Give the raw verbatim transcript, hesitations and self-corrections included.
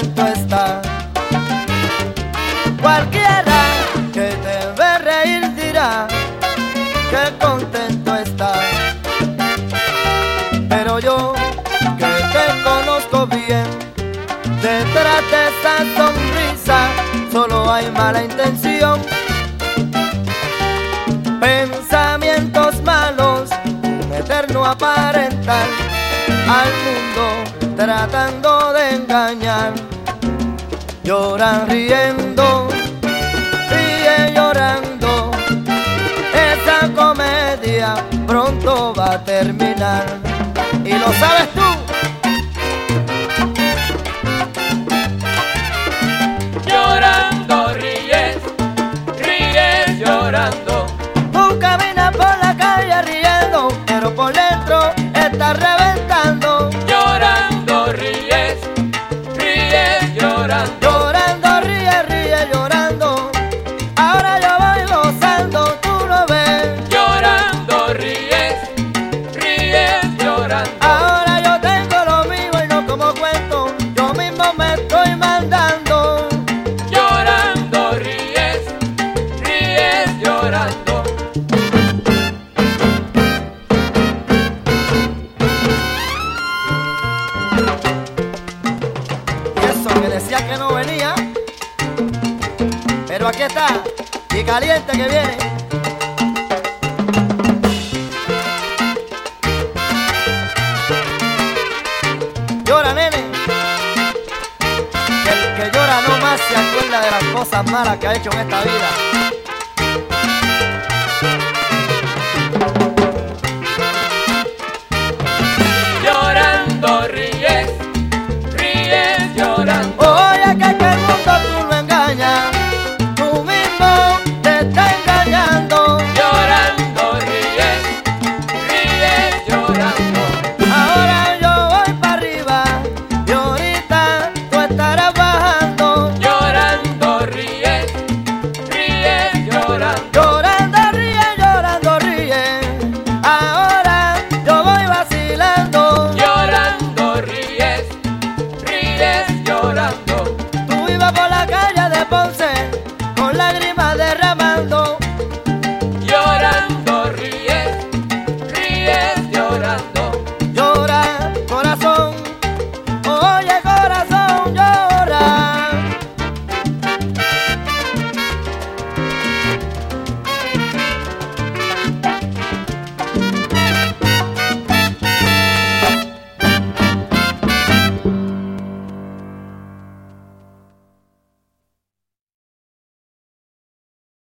contento está. Cualquiera que te ve reír dirá que contento está. Pero yo, que te conozco bien, detrás de esa sonrisa solo hay mala intención. Pensamientos malos, un eterno aparentar, al mundo tratando de engañar. Lloran riendo, ríe llorando, esa comedia pronto va a terminar. Y lo sabes tú. Llorando ríes, ríes llorando. Tú caminas por la calle riendo, pero por dentro estás reventando. Llorando ríes, ríes llorando. Llorando ríe, ríe llorando. Ahora yo voy gozando, tú lo ves. Llorando ríes, ríes llorando. Ahora yo tengo lo mío y no como cuento, yo mismo me estoy mandando. Llorando ríes, ríes llorando. Y eso que decía que no venía, pero aquí está, y caliente que viene. Llora, nene, que el que llora no más se acuerda de las cosas malas que ha hecho en esta vida. Llorando ríes, ríes llorando. Oye, que, que el mundo tú lo engañas, tú mismo te estás engañando. Llorando ríes, ríes llorando. Ahora yo voy para arriba y ahorita tú estarás bajando. Llorando ríes, ríes llorando. Llorando ríe, llorando ríe. Ahora yo voy vacilando. Llorando ríes, ríes llorando. Tú ibas por la calle de Ponce